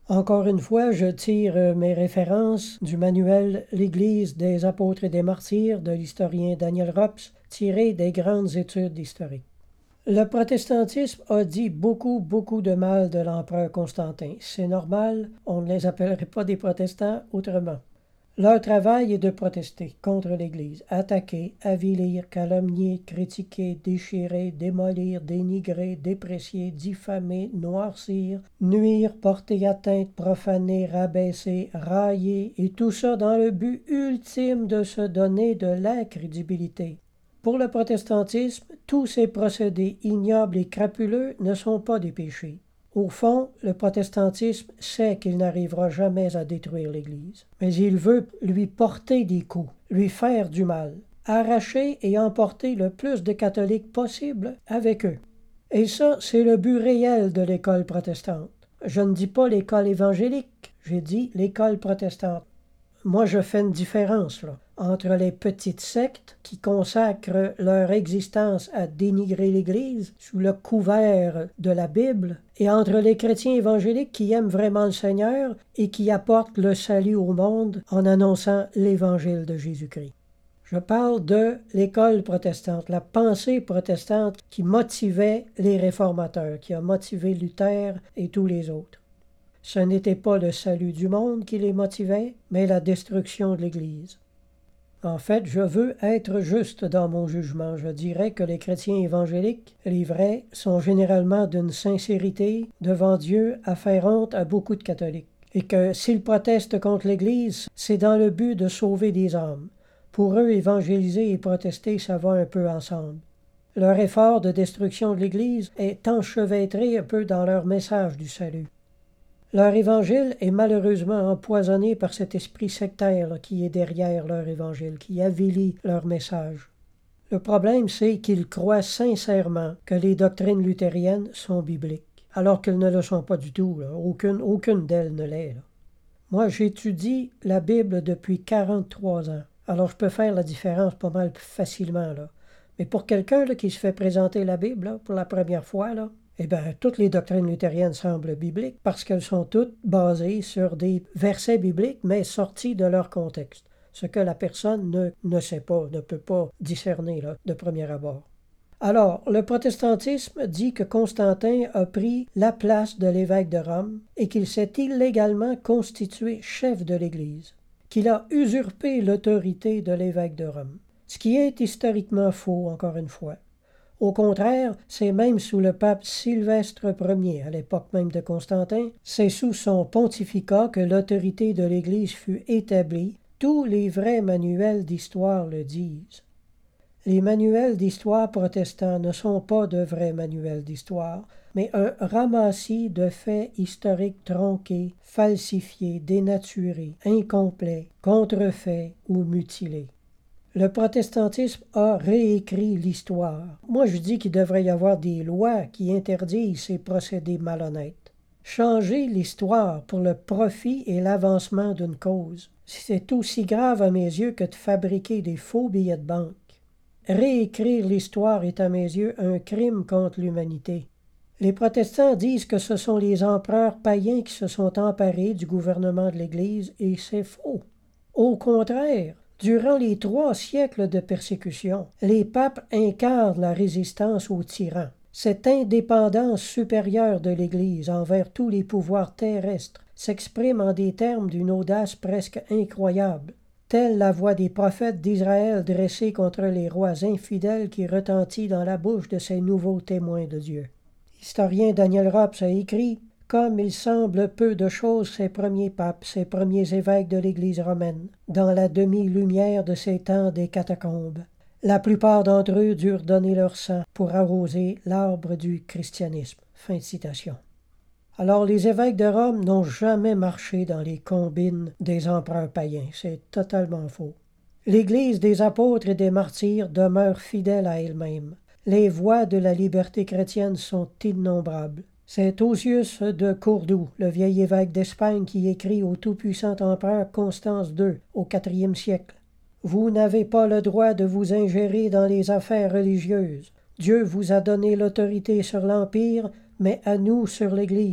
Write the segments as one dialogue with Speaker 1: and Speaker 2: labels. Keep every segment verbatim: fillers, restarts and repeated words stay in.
Speaker 1: Encore une fois, je tire euh, mes références du manuel L'Église des apôtres et des martyrs de l'historien Daniel Rops, tiré des grandes études historiques. Le protestantisme a dit beaucoup, beaucoup de mal de l'empereur Constantin. C'est normal, on ne les appellerait pas des protestants autrement. Leur travail est de protester contre l'Église, attaquer, avilir, calomnier, critiquer, déchirer, démolir, dénigrer, déprécier, diffamer, noircir, nuire, porter atteinte, profaner, rabaisser, railler, et tout ça dans le but ultime de se donner de la crédibilité. Pour le protestantisme, tous ces procédés ignobles et crapuleux ne sont pas des péchés. Au fond, le protestantisme sait qu'il n'arrivera jamais à détruire l'Église, mais il veut lui porter des coups, lui faire du mal, arracher et emporter le plus de catholiques possible avec eux. Et ça, c'est le but réel de l'école protestante. Je ne dis pas l'école évangélique, j'ai dit l'école protestante. Moi, je fais une différence là, entre les petites sectes qui consacrent leur existence à dénigrer l'Église sous le couvert de la Bible et entre les chrétiens évangéliques qui aiment vraiment le Seigneur et qui apportent le salut au monde en annonçant l'Évangile de Jésus-Christ. Je parle de l'école protestante, la pensée protestante qui motivait les réformateurs, qui a motivé Luther et tous les autres. Ce n'était pas le salut du monde qui les motivait, mais la destruction de l'Église. En fait, je veux être juste dans mon jugement. Je dirais que les chrétiens évangéliques, les vrais, sont généralement d'une sincérité devant Dieu à faire honte à beaucoup de catholiques. Et que s'ils protestent contre l'Église, c'est dans le but de sauver des âmes. Pour eux, évangéliser et protester, ça va un peu ensemble. Leur effort de destruction de l'Église est enchevêtré un peu dans leur message du salut. Leur évangile est malheureusement empoisonné par cet esprit sectaire là, qui est derrière leur évangile, qui avilit leur message. Le problème, c'est qu'ils croient sincèrement que les doctrines luthériennes sont bibliques, alors qu'elles ne le sont pas du tout. Là. Aucune, aucune d'elles ne l'est. Là. Moi, j'étudie la Bible depuis quarante-trois ans, alors je peux faire la différence pas mal plus facilement. Là. Mais pour quelqu'un là, qui se fait présenter la Bible là, pour la première fois, là, eh bien, toutes les doctrines luthériennes semblent bibliques parce qu'elles sont toutes basées sur des versets bibliques, mais sortis de leur contexte, ce que la personne ne, ne sait pas, ne peut pas discerner là, de premier abord. Alors, le protestantisme dit que Constantin a pris la place de l'évêque de Rome et qu'il s'est illégalement constitué chef de l'Église, qu'il a usurpé l'autorité de l'évêque de Rome, ce qui est historiquement faux, encore une fois. Au contraire, c'est même sous le pape Sylvestre Ier, à l'époque même de Constantin, c'est sous son pontificat que l'autorité de l'Église fut établie. Tous les vrais manuels d'histoire le disent. Les manuels d'histoire protestants ne sont pas de vrais manuels d'histoire, mais un ramassis de faits historiques tronqués, falsifiés, dénaturés, incomplets, contrefaits ou mutilés. Le protestantisme a réécrit l'histoire. Moi, je dis qu'il devrait y avoir des lois qui interdisent ces procédés malhonnêtes. Changer l'histoire pour le profit et l'avancement d'une cause, c'est aussi grave à mes yeux que de fabriquer des faux billets de banque. Réécrire l'histoire est à mes yeux un crime contre l'humanité. Les protestants disent que ce sont les empereurs païens qui se sont emparés du gouvernement de l'Église, et c'est faux. Au contraire, durant les trois siècles de persécution, les papes incarnent la résistance aux tyrans. Cette indépendance supérieure de l'Église envers tous les pouvoirs terrestres s'exprime en des termes d'une audace presque incroyable, telle la voix des prophètes d'Israël dressée contre les rois infidèles qui retentit dans la bouche de ces nouveaux témoins de Dieu. L'historien Daniel Rops a écrit « Comme il semble peu de choses ces premiers papes, ces premiers évêques de l'Église romaine, dans la demi-lumière de ces temps des catacombes. La plupart d'entre eux durent donner leur sang pour arroser l'arbre du christianisme. » Fin de citation. Alors, les évêques de Rome n'ont jamais marché dans les combines des empereurs païens. C'est totalement faux. L'Église des apôtres et des martyrs demeure fidèle à elle-même. Les voies de la liberté chrétienne sont innombrables. C'est Osius de Cordoue, le vieil évêque d'Espagne, qui écrit au tout-puissant empereur Constance deux, au quatrième siècle. « Vous n'avez pas le droit de vous ingérer dans les affaires religieuses. Dieu vous a donné l'autorité sur l'Empire, mais à nous sur l'Église.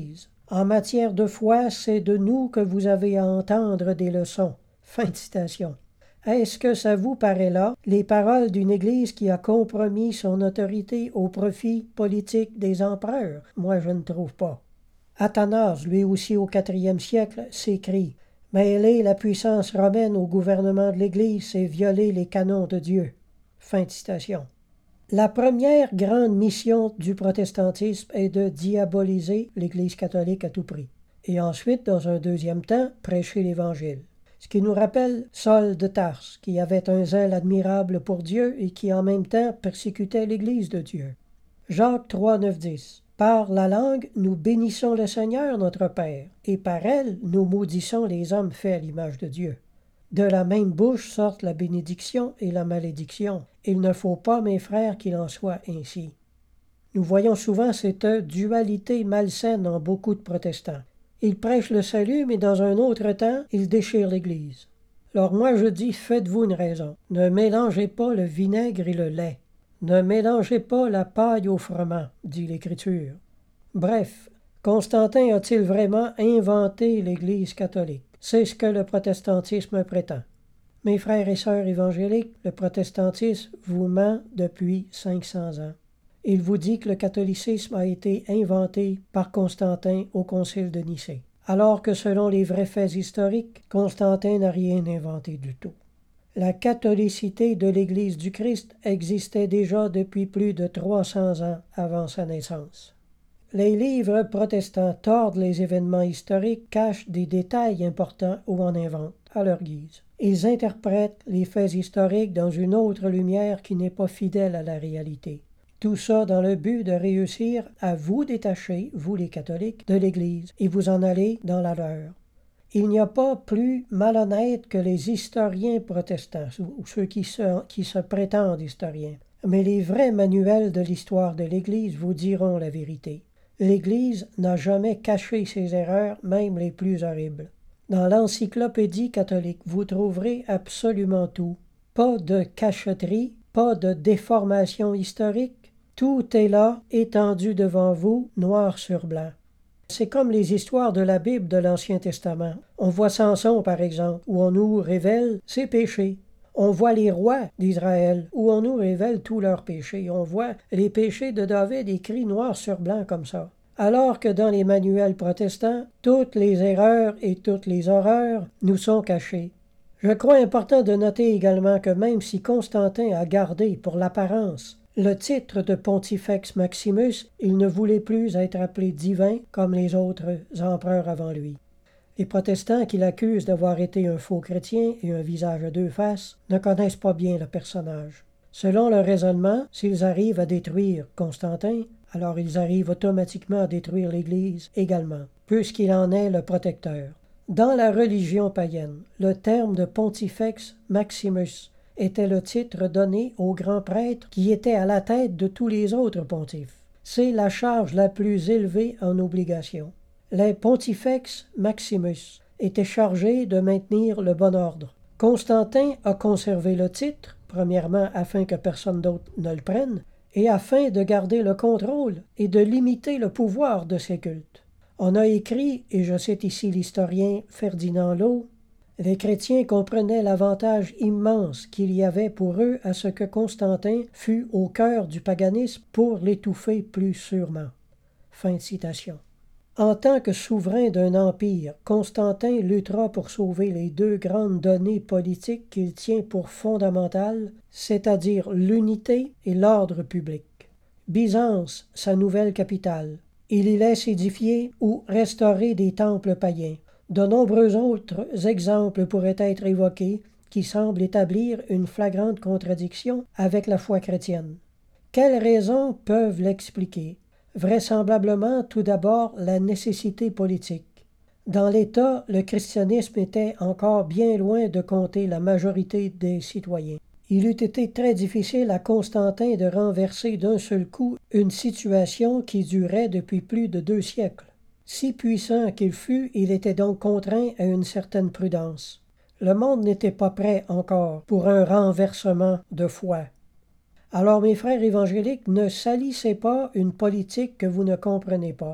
Speaker 1: En matière de foi, c'est de nous que vous avez à entendre des leçons. » Fin de citation. Est-ce que ça vous paraît là les paroles d'une Église qui a compromis son autorité au profit politique des empereurs? Moi, je ne trouve pas. Athanase, lui aussi au quatrième siècle, s'écrie « Mêler la puissance romaine au gouvernement de l'Église, c'est violer les canons de Dieu. » Fin de citation. La première grande mission du protestantisme est de diaboliser l'Église catholique à tout prix. Et ensuite, dans un deuxième temps, prêcher l'Évangile. Ce qui nous rappelle Saul de Tarse, qui avait un zèle admirable pour Dieu et qui en même temps persécutait l'Église de Dieu. Jacques trois, neuf, dix. Par la langue, nous bénissons le Seigneur notre Père, et par elle, nous maudissons les hommes faits à l'image de Dieu. De la même bouche sortent la bénédiction et la malédiction. Il ne faut pas, mes frères, qu'il en soit ainsi. Nous voyons souvent cette dualité malsaine en beaucoup de protestants. Ils prêchent le salut, mais dans un autre temps, ils déchirent l'Église. Alors moi je dis, faites-vous une raison. Ne mélangez pas le vinaigre et le lait. Ne mélangez pas la paille au froment, dit l'Écriture. Bref, Constantin a-t-il vraiment inventé l'Église catholique? C'est ce que le protestantisme prétend. Mes frères et sœurs évangéliques, le protestantisme vous ment depuis cinq cents ans. Il vous dit que le catholicisme a été inventé par Constantin au concile de Nicée, alors que selon les vrais faits historiques, Constantin n'a rien inventé du tout. La catholicité de l'Église du Christ existait déjà depuis plus de trois cents ans avant sa naissance. Les livres protestants tordent les événements historiques, cachent des détails importants ou en inventent, à leur guise. Ils interprètent les faits historiques dans une autre lumière qui n'est pas fidèle à la réalité. Tout ça dans le but de réussir à vous détacher, vous les catholiques, de l'Église et vous en aller dans la leur. Il n'y a pas plus malhonnête que les historiens protestants, ou ceux qui se, qui se prétendent historiens. Mais les vrais manuels de l'histoire de l'Église vous diront la vérité. L'Église n'a jamais caché ses erreurs, même les plus horribles. Dans l'encyclopédie catholique, vous trouverez absolument tout. Pas de cachotterie, pas de déformation historique. Tout est là, étendu devant vous, noir sur blanc. C'est comme les histoires de la Bible de l'Ancien Testament. On voit Samson, par exemple, où on nous révèle ses péchés. On voit les rois d'Israël, où on nous révèle tous leurs péchés. On voit les péchés de David écrits noir sur blanc comme ça. Alors que dans les manuels protestants, toutes les erreurs et toutes les horreurs nous sont cachées. Je crois important de noter également que même si Constantin a gardé, pour l'apparence, le titre de Pontifex Maximus, il ne voulait plus être appelé divin comme les autres empereurs avant lui. Les protestants qui l'accusent d'avoir été un faux chrétien et un visage à deux faces ne connaissent pas bien le personnage. Selon leur raisonnement, s'ils arrivent à détruire Constantin, alors ils arrivent automatiquement à détruire l'Église également, puisqu'il en est le protecteur. Dans la religion païenne, le terme de Pontifex Maximus était le titre donné au grand prêtre qui était à la tête de tous les autres pontifes. C'est la charge la plus élevée en obligation. Les Pontifex Maximus étaient chargés de maintenir le bon ordre. Constantin a conservé le titre, premièrement afin que personne d'autre ne le prenne, et afin de garder le contrôle et de limiter le pouvoir de ces cultes. On a écrit, et je cite ici l'historien Ferdinand Law, « Les chrétiens comprenaient l'avantage immense qu'il y avait pour eux à ce que Constantin fût au cœur du paganisme pour l'étouffer plus sûrement. » Fin de citation. En tant que souverain d'un empire, Constantin luttera pour sauver les deux grandes données politiques qu'il tient pour fondamentales, c'est-à-dire l'unité et l'ordre public. Byzance, sa nouvelle capitale. Il y laisse édifier ou restaurer des temples païens. De nombreux autres exemples pourraient être évoqués qui semblent établir une flagrante contradiction avec la foi chrétienne. Quelles raisons peuvent l'expliquer? Vraisemblablement, tout d'abord, la nécessité politique. Dans l'État, le christianisme était encore bien loin de compter la majorité des citoyens. Il eût été très difficile à Constantin de renverser d'un seul coup une situation qui durait depuis plus de deux siècles. Si puissant qu'il fût, il était donc contraint à une certaine prudence. Le monde n'était pas prêt encore pour un renversement de foi. Alors, mes frères évangéliques, ne salissez pas une politique que vous ne comprenez pas.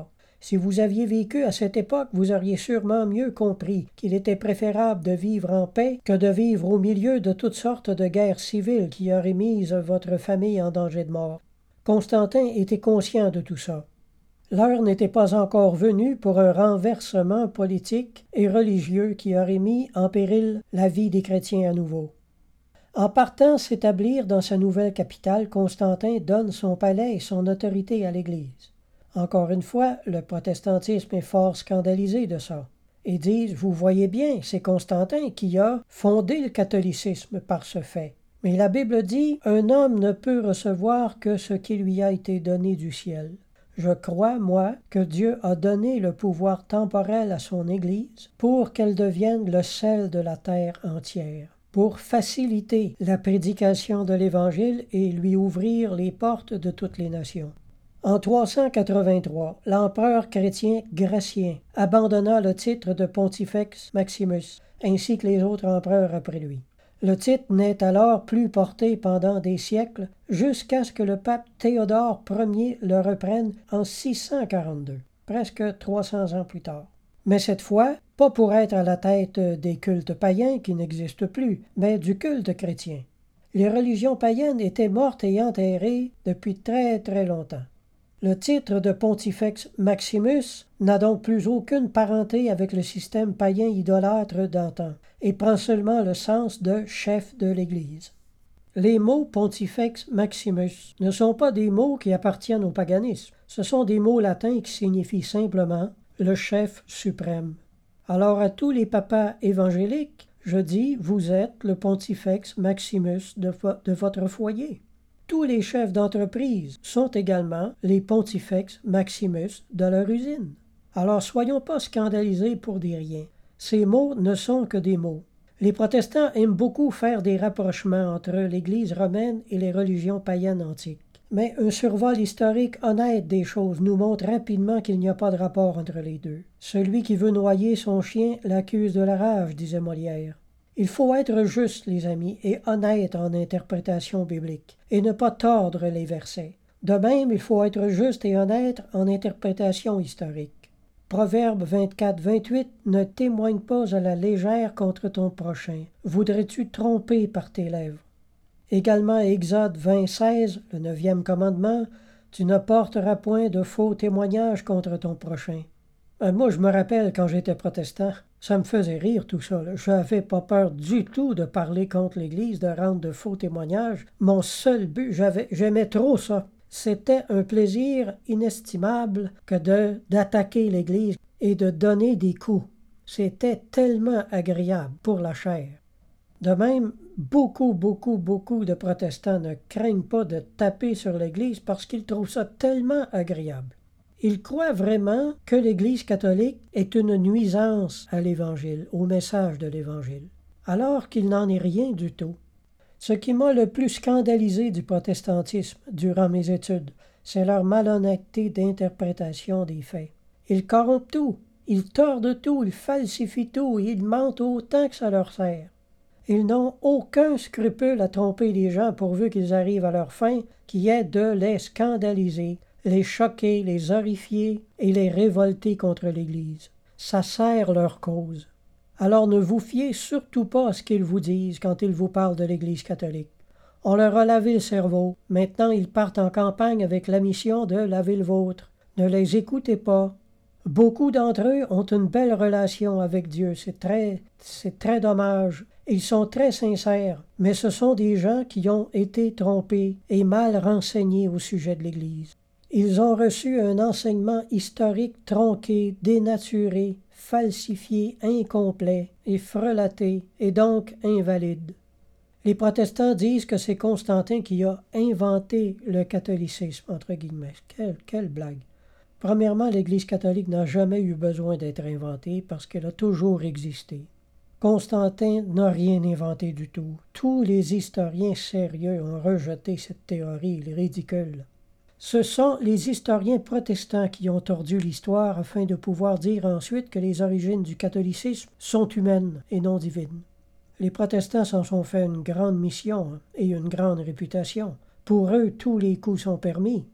Speaker 1: Si vous aviez vécu à cette époque, vous auriez sûrement mieux compris qu'il était préférable de vivre en paix que de vivre au milieu de toutes sortes de guerres civiles qui auraient mis votre famille en danger de mort. Constantin était conscient de tout ça. L'heure n'était pas encore venue pour un renversement politique et religieux qui aurait mis en péril la vie des chrétiens à nouveau. En partant s'établir dans sa nouvelle capitale, Constantin donne son palais et son autorité à l'Église. Encore une fois, le protestantisme est fort scandalisé de ça. Ils disent, vous voyez bien, c'est Constantin qui a fondé le catholicisme par ce fait. Mais la Bible dit, un homme ne peut recevoir que ce qui lui a été donné du ciel. Je crois, moi, que Dieu a donné le pouvoir temporel à son Église pour qu'elle devienne le sel de la terre entière, pour faciliter la prédication de l'Évangile et lui ouvrir les portes de toutes les nations. En trois cent quatre-vingt-trois, l'empereur chrétien Gratien abandonna le titre de Pontifex Maximus, ainsi que les autres empereurs après lui. Le titre n'est alors plus porté pendant des siècles, jusqu'à ce que le pape Théodore Ier le reprenne en six cent quarante-deux, presque trois cents ans plus tard. Mais cette fois, pas pour être à la tête des cultes païens qui n'existent plus, mais du culte chrétien. Les religions païennes étaient mortes et enterrées depuis très très longtemps. Le titre de Pontifex Maximus n'a donc plus aucune parenté avec le système païen idolâtre d'antan et prend seulement le sens de chef de l'Église. Les mots Pontifex Maximus ne sont pas des mots qui appartiennent au paganisme. Ce sont des mots latins qui signifient simplement le chef suprême. Alors à tous les papas évangéliques, je dis, vous êtes le Pontifex Maximus de, vo- de votre foyer. Tous les chefs d'entreprise sont également les Pontifex Maximus de leur usine. Alors soyons pas scandalisés pour des riens. Ces mots ne sont que des mots. Les protestants aiment beaucoup faire des rapprochements entre l'Église romaine et les religions païennes antiques. Mais un survol historique honnête des choses nous montre rapidement qu'il n'y a pas de rapport entre les deux. Celui qui veut noyer son chien l'accuse de la rage, disait Molière. Il faut être juste, les amis, et honnête en interprétation biblique, et ne pas tordre les versets. De même, il faut être juste et honnête en interprétation historique. Proverbe vingt-quatre vingt-huit ne témoigne pas à la légère contre ton prochain. Voudrais-tu tromper par tes lèvres? Également Exode vingt seize, le neuvième commandement, tu ne porteras point de faux témoignages contre ton prochain. Ben, moi, je me rappelle quand j'étais protestant, ça me faisait rire tout ça. Je n'avais pas peur du tout de parler contre l'Église, de rendre de faux témoignages. Mon seul but, j'avais, j'aimais trop ça. C'était un plaisir inestimable que de, d'attaquer l'Église et de donner des coups. C'était tellement agréable pour la chair. De même, beaucoup, beaucoup, beaucoup de protestants ne craignent pas de taper sur l'Église parce qu'ils trouvent ça tellement agréable. Ils croient vraiment que l'Église catholique est une nuisance à l'Évangile, au message de l'Évangile, alors qu'il n'en est rien du tout. Ce qui m'a le plus scandalisé du protestantisme durant mes études, c'est leur malhonnêteté d'interprétation des faits. Ils corrompent tout, ils tordent tout, ils falsifient tout, et ils mentent autant que ça leur sert. Ils n'ont aucun scrupule à tromper les gens pourvu qu'ils arrivent à leur fin, qui est de les scandaliser, les choquer, les horrifier et les révolter contre l'Église. Ça sert leur cause. Alors ne vous fiez surtout pas à ce qu'ils vous disent quand ils vous parlent de l'Église catholique. On leur a lavé le cerveau. Maintenant, ils partent en campagne avec la mission de laver le vôtre. Ne les écoutez pas. Beaucoup d'entre eux ont une belle relation avec Dieu. C'est très, c'est très dommage. Ils sont très sincères, mais ce sont des gens qui ont été trompés et mal renseignés au sujet de l'Église. Ils ont reçu un enseignement historique tronqué, dénaturé, falsifié, incomplet et frelaté, et donc invalide. Les protestants disent que c'est Constantin qui a inventé le catholicisme, entre guillemets. Quelle, quelle blague! Premièrement, l'Église catholique n'a jamais eu besoin d'être inventée parce qu'elle a toujours existé. Constantin n'a rien inventé du tout. Tous les historiens sérieux ont rejeté cette théorie ridicule. Ce sont les historiens protestants qui ont tordu l'histoire afin de pouvoir dire ensuite que les origines du catholicisme sont humaines et non divines. Les protestants s'en sont fait une grande mission et une grande réputation. Pour eux, tous les coups sont permis.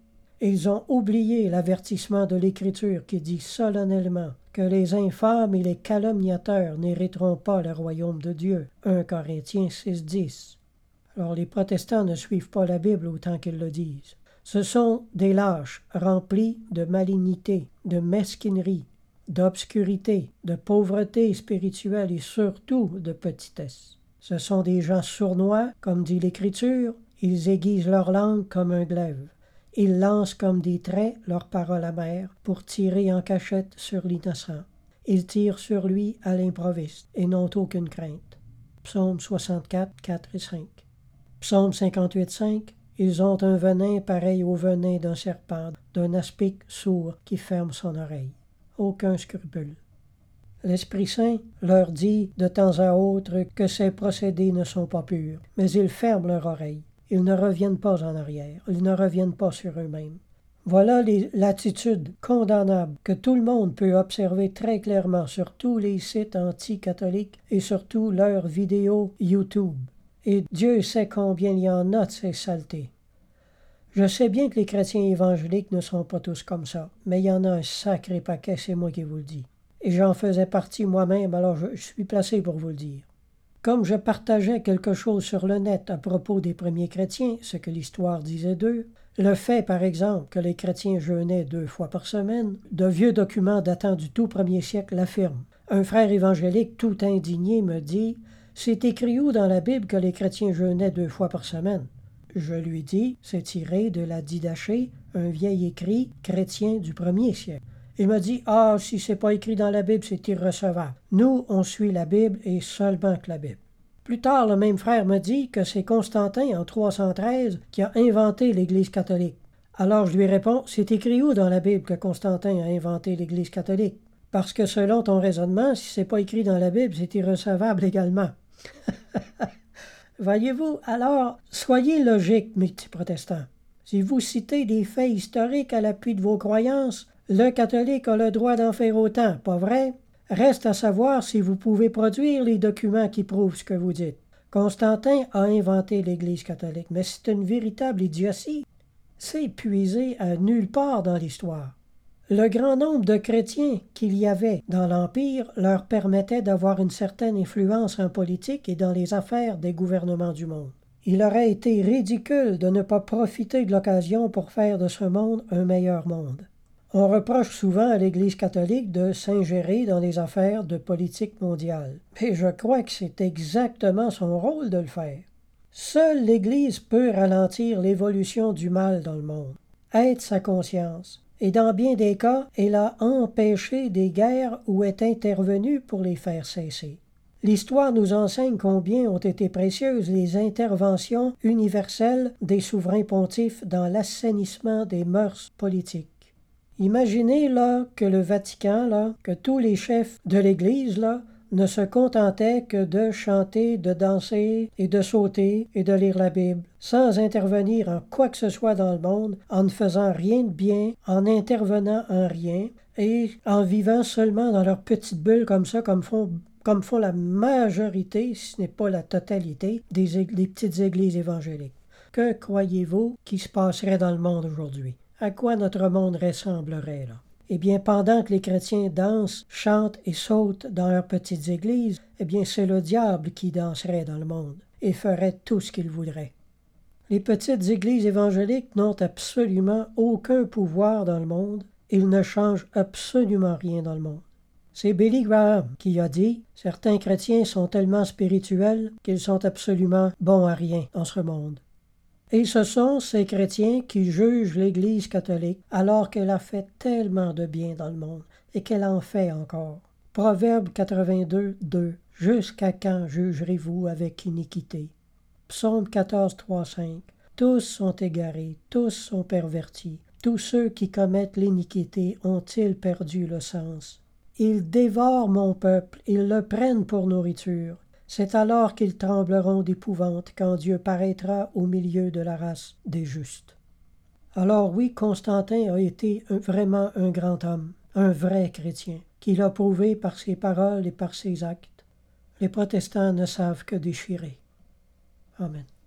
Speaker 1: Ils ont oublié l'avertissement de l'Écriture qui dit solennellement que les infâmes et les calomniateurs n'hériteront pas le royaume de Dieu. un Corinthiens six, dix. Alors les protestants ne suivent pas la Bible autant qu'ils le disent. Ce sont des lâches remplis de malignité, de mesquinerie, d'obscurité, de pauvreté spirituelle et surtout de petitesse. Ce sont des gens sournois, comme dit l'Écriture, ils aiguisent leur langue comme un glaive. Ils lancent comme des traits leurs paroles amères pour tirer en cachette sur l'innocent. Ils tirent sur lui à l'improviste et n'ont aucune crainte. Psaume soixante-quatre, quatre et cinq. Psaume cinquante-huit, cinq. Ils ont un venin pareil au venin d'un serpent, d'un aspic sourd qui ferme son oreille. Aucun scrupule. L'Esprit Saint leur dit de temps à autre que ces procédés ne sont pas purs, mais ils ferment leur oreille. Ils ne reviennent pas en arrière, ils ne reviennent pas sur eux-mêmes. Voilà les, l'attitude condamnable que tout le monde peut observer très clairement sur tous les sites anti-catholiques et surtout leurs vidéos YouTube. Et Dieu sait combien il y en a de ces saletés. Je sais bien que les chrétiens évangéliques ne sont pas tous comme ça, mais il y en a un sacré paquet, c'est moi qui vous le dis. Et j'en faisais partie moi-même, alors je, je suis placé pour vous le dire. Comme je partageais quelque chose sur le net à propos des premiers chrétiens, ce que l'histoire disait d'eux, le fait, par exemple, que les chrétiens jeûnaient deux fois par semaine, de vieux documents datant du tout premier siècle l'affirment. Un frère évangélique tout indigné me dit « C'est écrit où dans la Bible que les chrétiens jeûnaient deux fois par semaine? » Je lui dis « C'est tiré de la Didaché, un vieil écrit chrétien du premier siècle. » Il me dit « Ah, si c'est pas écrit dans la Bible, c'est irrecevable. Nous, on suit la Bible et seulement que la Bible. » Plus tard, le même frère me dit que c'est Constantin, en trois cent treize, qui a inventé l'Église catholique. Alors je lui réponds « C'est écrit où dans la Bible que Constantin a inventé l'Église catholique? Parce que selon ton raisonnement, si c'est pas écrit dans la Bible, c'est irrecevable également. » Voyez-vous, alors, soyez logiques, mes petits protestants. Si vous citez des faits historiques à l'appui de vos croyances, le catholique a le droit d'en faire autant, pas vrai? Reste à savoir si vous pouvez produire les documents qui prouvent ce que vous dites. Constantin a inventé l'Église catholique, mais c'est une véritable idiotie. C'est puisé à nulle part dans l'histoire. Le grand nombre de chrétiens qu'il y avait dans l'Empire leur permettait d'avoir une certaine influence en politique et dans les affaires des gouvernements du monde. Il aurait été ridicule de ne pas profiter de l'occasion pour faire de ce monde un meilleur monde. On reproche souvent à l'Église catholique de s'ingérer dans les affaires de politique mondiale. Mais je crois que c'est exactement son rôle de le faire. Seule l'Église peut ralentir l'évolution du mal dans le monde, être sa conscience, et dans bien des cas, elle a empêché des guerres ou est intervenue pour les faire cesser. L'histoire nous enseigne combien ont été précieuses les interventions universelles des souverains pontifes dans l'assainissement des mœurs politiques. Imaginez là que le Vatican, là, que tous les chefs de l'Église là, ne se contentaient que de chanter, de danser et de sauter et de lire la Bible, sans intervenir en quoi que ce soit dans le monde, en ne faisant rien de bien, en intervenant en rien, et en vivant seulement dans leur petite bulle comme ça, comme font, comme font la majorité, si ce n'est pas la totalité, des, ég- des petites églises évangéliques. Que croyez-vous qui se passerait dans le monde aujourd'hui? À quoi notre monde ressemblerait, là? Eh bien, pendant que les chrétiens dansent, chantent et sautent dans leurs petites églises, eh bien, c'est le diable qui danserait dans le monde et ferait tout ce qu'il voudrait. Les petites églises évangéliques n'ont absolument aucun pouvoir dans le monde. Ils ne changent absolument rien dans le monde. C'est Billy Graham qui a dit « Certains chrétiens sont tellement spirituels qu'ils sont absolument bons à rien dans ce monde. » Et ce sont ces chrétiens qui jugent l'Église catholique alors qu'elle a fait tellement de bien dans le monde et qu'elle en fait encore. Proverbe quatre-vingt-deux, deux. « Jusqu'à quand jugerez-vous avec iniquité? » Psaume quatorze, trois, cinq. « Tous sont égarés, tous sont pervertis. Tous ceux qui commettent l'iniquité ont-ils perdu le sens? Ils dévorent mon peuple, ils le prennent pour nourriture. C'est alors qu'ils trembleront d'épouvante quand Dieu paraîtra au milieu de la race des justes. » Alors oui, Constantin a été un, vraiment un grand homme, un vrai chrétien, qui l'a prouvé par ses paroles et par ses actes. Les protestants ne savent que déchirer. Amen.